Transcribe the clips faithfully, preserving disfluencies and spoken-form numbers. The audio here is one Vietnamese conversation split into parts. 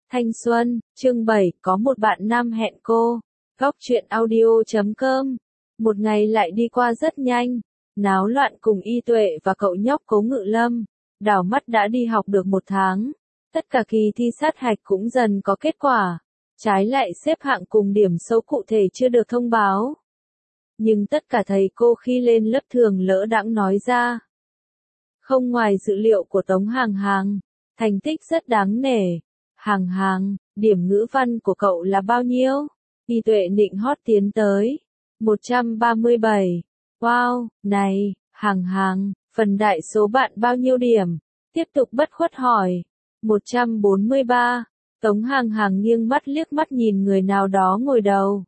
Thanh xuân, chương bảy, có một bạn nam hẹn cô. Góc truyện audio chấm com. Một ngày lại đi qua rất nhanh, náo loạn cùng Y Tuệ và cậu nhóc Cố Ngự Lâm. Đảo mắt đã đi học được một tháng. Tất cả kỳ thi sát hạch cũng dần có kết quả. Trái lại xếp hạng cùng điểm số cụ thể chưa được thông báo. Nhưng tất cả thầy cô khi lên lớp thường lỡ đãng nói ra. Không ngoài dự liệu của Tống Hàng Hàng, thành tích rất đáng nể. Hàng Hàng, điểm ngữ văn của cậu là bao nhiêu? Y Tuệ nịnh hót tiến tới. một trăm ba mươi bảy. Wow, này, Hàng Hàng, phần đại số bạn bao nhiêu điểm? Tiếp tục bất khuất hỏi. một trăm bốn mươi ba. Tống Hàng Hàng nghiêng mắt liếc mắt nhìn người nào đó ngồi đầu.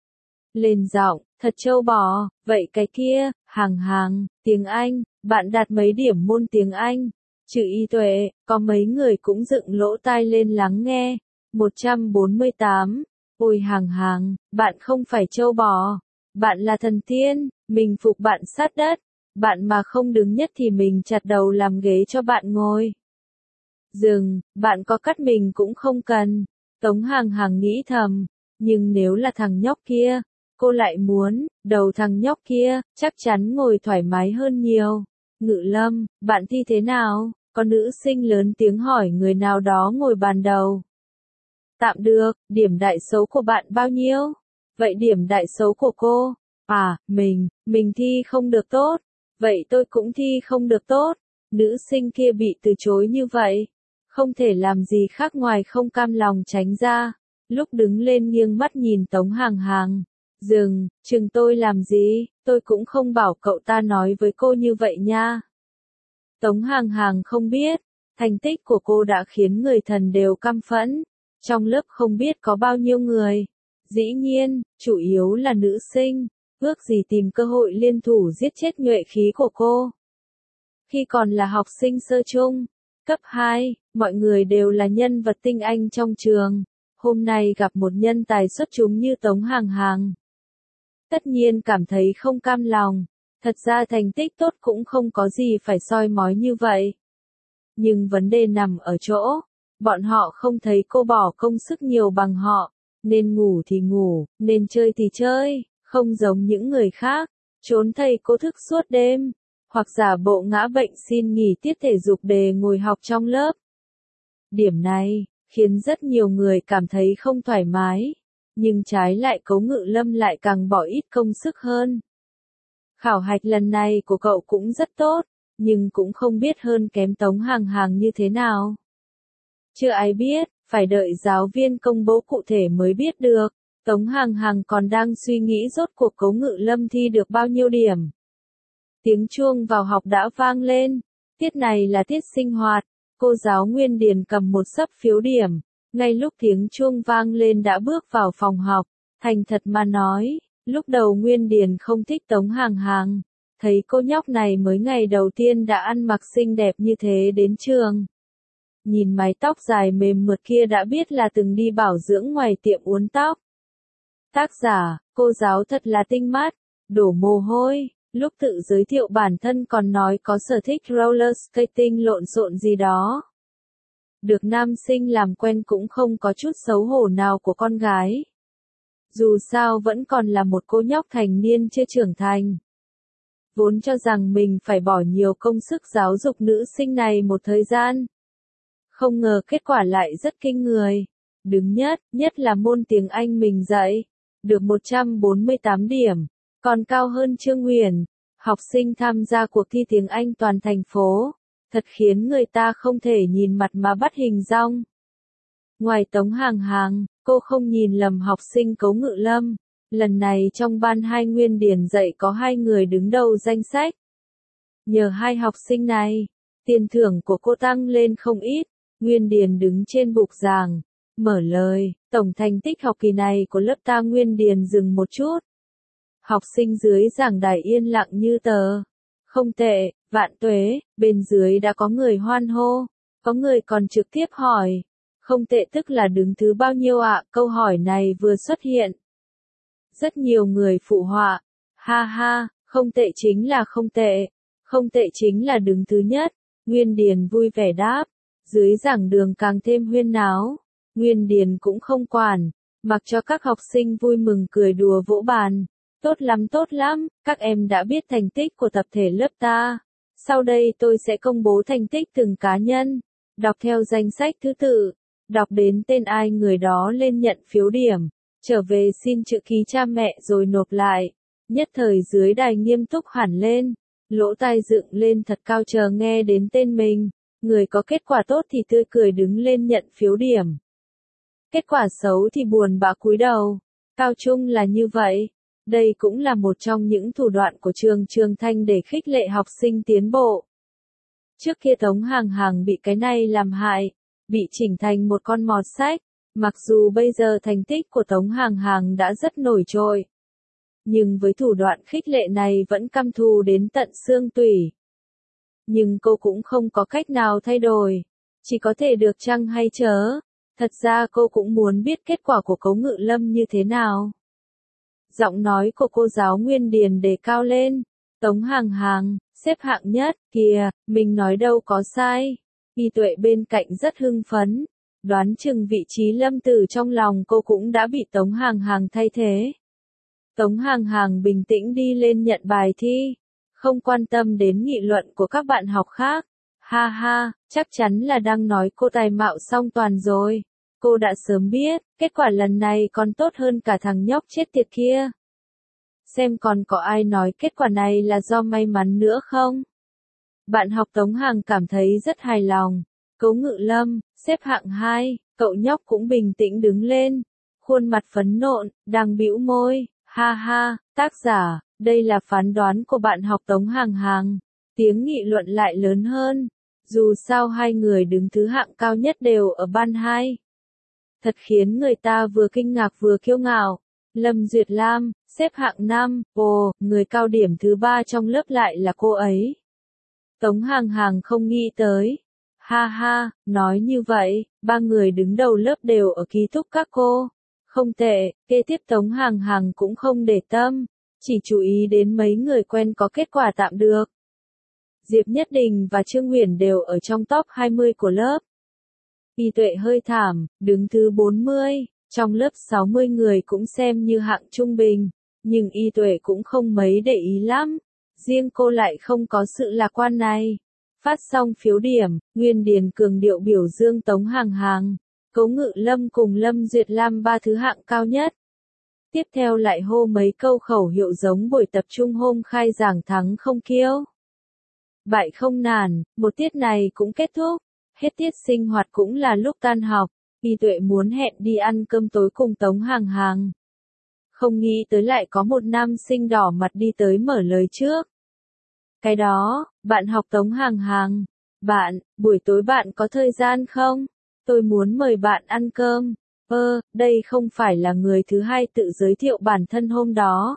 Lên giọng, thật trâu bò, vậy cái kia, Hàng Hàng, tiếng Anh, bạn đạt mấy điểm môn tiếng Anh? Trừ Y Tuệ, có mấy người cũng dựng lỗ tai lên lắng nghe. một trăm bốn mươi tám. Ôi Hàng Hàng, bạn không phải trâu bò. Bạn là thần tiên, mình phục bạn sát đất. Bạn mà không đứng nhất thì mình chặt đầu làm ghế cho bạn ngồi. Dừng, bạn có cắt mình cũng không cần. Tống Hàng Hàng nghĩ thầm. Nhưng nếu là thằng nhóc kia, cô lại muốn, đầu thằng nhóc kia, chắc chắn ngồi thoải mái hơn nhiều. Ngự Lâm, bạn thi thế nào? Có nữ sinh lớn tiếng hỏi người nào đó ngồi bàn đầu. Tạm được, điểm đại số của bạn bao nhiêu? Vậy điểm đại số của cô? À, mình, mình thi không được tốt. Vậy tôi cũng thi không được tốt. Nữ sinh kia bị từ chối như vậy. Không thể làm gì khác ngoài không cam lòng tránh ra. Lúc đứng lên nghiêng mắt nhìn Tống Hàng Hàng. Dừng, chừng tôi làm gì, tôi cũng không bảo cậu ta nói với cô như vậy nha. Tống Hàng Hàng không biết, thành tích của cô đã khiến người thần đều căm phẫn. Trong lớp không biết có bao nhiêu người. Dĩ nhiên, chủ yếu là nữ sinh, ước gì tìm cơ hội liên thủ giết chết nhuệ khí của cô. Khi còn là học sinh sơ trung, cấp hai, mọi người đều là nhân vật tinh anh trong trường. Hôm nay gặp một nhân tài xuất chúng như Tống Hàng Hàng. Tất nhiên cảm thấy không cam lòng. Thật ra thành tích tốt cũng không có gì phải soi mói như vậy. Nhưng vấn đề nằm ở chỗ, bọn họ không thấy cô bỏ công sức nhiều bằng họ, nên ngủ thì ngủ, nên chơi thì chơi, không giống những người khác, trốn thầy cô thức suốt đêm, hoặc giả bộ ngã bệnh xin nghỉ tiết thể dục để ngồi học trong lớp. Điểm này, khiến rất nhiều người cảm thấy không thoải mái, nhưng trái lại Cố Ngự Lâm lại càng bỏ ít công sức hơn. Khảo hạch lần này của cậu cũng rất tốt, nhưng cũng không biết hơn kém Tống Hàng Hàng như thế nào. Chưa ai biết, phải đợi giáo viên công bố cụ thể mới biết được. Tống Hàng Hàng còn đang suy nghĩ rốt cuộc Cố Ngự Lâm thi được bao nhiêu điểm. Tiếng chuông vào học đã vang lên. Tiết này là tiết sinh hoạt. Cô giáo Nguyên Điền cầm một xấp phiếu điểm. Ngay lúc tiếng chuông vang lên đã bước vào phòng học. Thành thật mà nói, lúc đầu Nguyên Điền không thích Tống Hàng Hàng. Thấy cô nhóc này mới ngày đầu tiên đã ăn mặc xinh đẹp như thế đến trường. Nhìn mái tóc dài mềm mượt kia đã biết là từng đi bảo dưỡng ngoài tiệm uốn tóc. Tác giả, cô giáo thật là tinh mắt, đổ mồ hôi, lúc tự giới thiệu bản thân còn nói có sở thích roller skating lộn xộn gì đó. Được nam sinh làm quen cũng không có chút xấu hổ nào của con gái. Dù sao vẫn còn là một cô nhóc thành niên chưa trưởng thành. Vốn cho rằng mình phải bỏ nhiều công sức giáo dục nữ sinh này một thời gian. Không ngờ kết quả lại rất kinh người. Đứng nhất, nhất là môn tiếng Anh mình dạy. Được một trăm bốn mươi tám điểm. Còn cao hơn Trương Huyền. Học sinh tham gia cuộc thi tiếng Anh toàn thành phố. Thật khiến người ta không thể nhìn mặt mà bắt hình dong. Ngoài Tống Hàng Hàng, cô không nhìn lầm học sinh Cố Ngự Lâm. Lần này trong ban hai Nguyên Điền dạy có hai người đứng đầu danh sách. Nhờ hai học sinh này, tiền thưởng của cô tăng lên không ít. Nguyên Điền đứng trên bục giảng, mở lời, tổng thành tích học kỳ này của lớp ta. Nguyên Điền dừng một chút. Học sinh dưới giảng đài yên lặng như tờ. Không tệ, vạn tuế, bên dưới đã có người hoan hô, có người còn trực tiếp hỏi. Không tệ tức là đứng thứ bao nhiêu ạ? Câu hỏi này vừa xuất hiện. Rất nhiều người phụ họa. Ha ha, không tệ chính là không tệ. Không tệ chính là đứng thứ nhất. Nguyên Điền vui vẻ đáp. Dưới giảng đường càng thêm huyên náo. Nguyên Điền cũng không quản, mặc cho các học sinh vui mừng cười đùa vỗ bàn. Tốt lắm tốt lắm, các em đã biết thành tích của tập thể lớp ta. Sau đây tôi sẽ công bố thành tích từng cá nhân, đọc theo danh sách thứ tự, đọc đến tên ai người đó lên nhận phiếu điểm, trở về xin chữ ký cha mẹ rồi nộp lại. Nhất thời dưới đài nghiêm túc hẳn lên, lỗ tai dựng lên thật cao chờ nghe đến tên mình, người có kết quả tốt thì tươi cười đứng lên nhận phiếu điểm. Kết quả xấu thì buồn bã cúi đầu. Cao trung là như vậy. Đây cũng là một trong những thủ đoạn của trường Trường Thanh để khích lệ học sinh tiến bộ. Trước kia Tống Hàng Hàng bị cái này làm hại, bị chỉnh thành một con mọt sách, mặc dù bây giờ thành tích của Tống Hàng Hàng đã rất nổi trội. Nhưng với thủ đoạn khích lệ này vẫn căm thù đến tận xương tủy. Nhưng cô cũng không có cách nào thay đổi, chỉ có thể được chăng hay chớ. Thật ra cô cũng muốn biết kết quả của Cố Ngự Lâm như thế nào. Giọng nói của cô giáo Nguyên Điền đề cao lên. Tống Hàng Hàng, xếp hạng nhất, kìa, mình nói đâu có sai. Y Tuệ bên cạnh rất hưng phấn, đoán chừng vị trí Lâm Tử trong lòng cô cũng đã bị Tống Hàng Hàng thay thế. Tống Hàng Hàng bình tĩnh đi lên nhận bài thi, không quan tâm đến nghị luận của các bạn học khác. Ha ha, chắc chắn là đang nói cô tài mạo song toàn rồi. Cô đã sớm biết, kết quả lần này còn tốt hơn cả thằng nhóc chết tiệt kia. Xem còn có ai nói kết quả này là do may mắn nữa không? Bạn học Tống Hàng cảm thấy rất hài lòng. Cố Ngự Lâm, xếp hạng hai, cậu nhóc cũng bình tĩnh đứng lên. Khuôn mặt phấn nộn, đang bĩu môi. Ha ha, tác giả, đây là phán đoán của bạn học Tống Hàng Hàng. Tiếng nghị luận lại lớn hơn. Dù sao hai người đứng thứ hạng cao nhất đều ở ban hai. Thật khiến người ta vừa kinh ngạc vừa kiêu ngạo. Lâm Duyệt Lam, xếp hạng năm, ồ, người cao điểm thứ ba trong lớp lại là cô ấy. Tống Hàng Hàng không nghĩ tới. Ha ha, nói như vậy, ba người đứng đầu lớp đều ở ký túc các cô. Không tệ, kế tiếp Tống Hàng Hàng cũng không để tâm, chỉ chú ý đến mấy người quen có kết quả tạm được. Diệp Nhất Đình và Trương Huyền đều ở trong top hai mươi của lớp. Y Tuệ hơi thảm, đứng thứ bốn mươi, trong lớp sáu mươi người cũng xem như hạng trung bình, nhưng Y Tuệ cũng không mấy để ý lắm, riêng cô lại không có sự lạc quan này. Phát xong phiếu điểm, Nguyên Điền cường điệu biểu dương Tống Hàng Hàng, Cố Ngự Lâm cùng Lâm Duyệt Lam ba thứ hạng cao nhất. Tiếp theo lại hô mấy câu khẩu hiệu giống buổi tập trung hôm khai giảng thắng không kiêu, bại không nản. Một tiết này cũng kết thúc, hết tiết sinh hoạt cũng là lúc tan học. Y Tuệ muốn hẹn đi ăn cơm tối cùng Tống Hàng Hàng. Không nghĩ tới lại có một nam sinh đỏ mặt đi tới mở lời trước. Cái đó, bạn học Tống Hàng Hàng. Bạn, buổi tối bạn có thời gian không? Tôi muốn mời bạn ăn cơm. Ơ, đây không phải là người thứ hai tự giới thiệu bản thân hôm đó.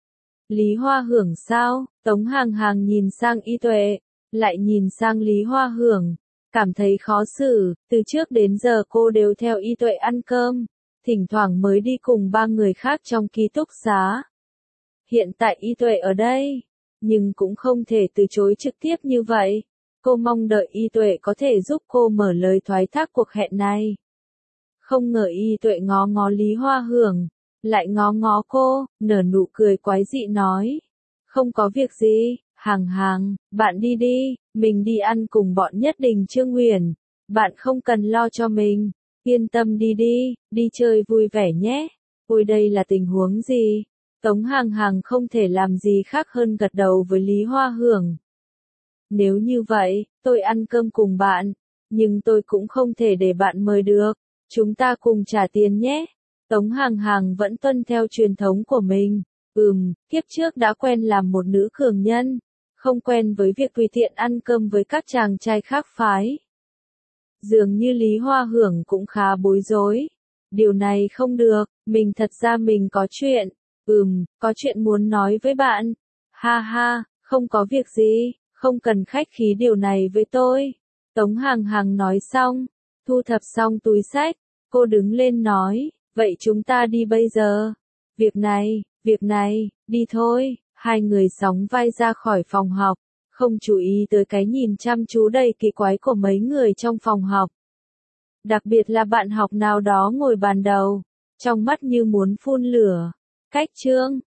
Lý Hoa Hưởng sao? Tống Hàng Hàng nhìn sang Y Tuệ, lại nhìn sang Lý Hoa Hưởng, cảm thấy khó xử. Từ trước đến giờ cô đều theo Y Tuệ ăn cơm, thỉnh thoảng mới đi cùng ba người khác trong ký túc xá. Hiện tại Y Tuệ ở đây, nhưng cũng không thể từ chối trực tiếp như vậy. Cô mong đợi Y Tuệ có thể giúp cô mở lời thoái thác cuộc hẹn này. Không ngờ Y Tuệ ngó ngó Lý Hoa Hưởng, lại ngó ngó cô, nở nụ cười quái dị nói. Không có việc gì, Hàng Hàng, bạn đi đi, mình đi ăn cùng bọn Nhất Đình Trương Huyền. Bạn không cần lo cho mình, yên tâm đi đi, đi chơi vui vẻ nhé. Ôi đây là tình huống gì? Tống Hàng Hàng không thể làm gì khác hơn gật đầu với Lý Hoa Hưởng. Nếu như vậy, tôi ăn cơm cùng bạn, nhưng tôi cũng không thể để bạn mời được. Chúng ta cùng trả tiền nhé. Tống Hàng Hàng vẫn tuân theo truyền thống của mình. Ừm, kiếp trước đã quen làm một nữ cường nhân, không quen với việc tùy tiện ăn cơm với các chàng trai khác phái. Dường như Lý Hoa Hưởng cũng khá bối rối. Điều này không được, mình thật ra mình có chuyện. Ừm, có chuyện muốn nói với bạn. Ha ha, không có việc gì, không cần khách khí điều này với tôi. Tống Hàng Hàng nói xong, thu thập xong túi xách, cô đứng lên nói, vậy chúng ta đi bây giờ. Việc này, việc này, đi thôi. Hai người sóng vai ra khỏi phòng học, không chú ý tới cái nhìn chăm chú đầy kỳ quái của mấy người trong phòng học. Đặc biệt là bạn học nào đó ngồi bàn đầu, trong mắt như muốn phun lửa. Cách chương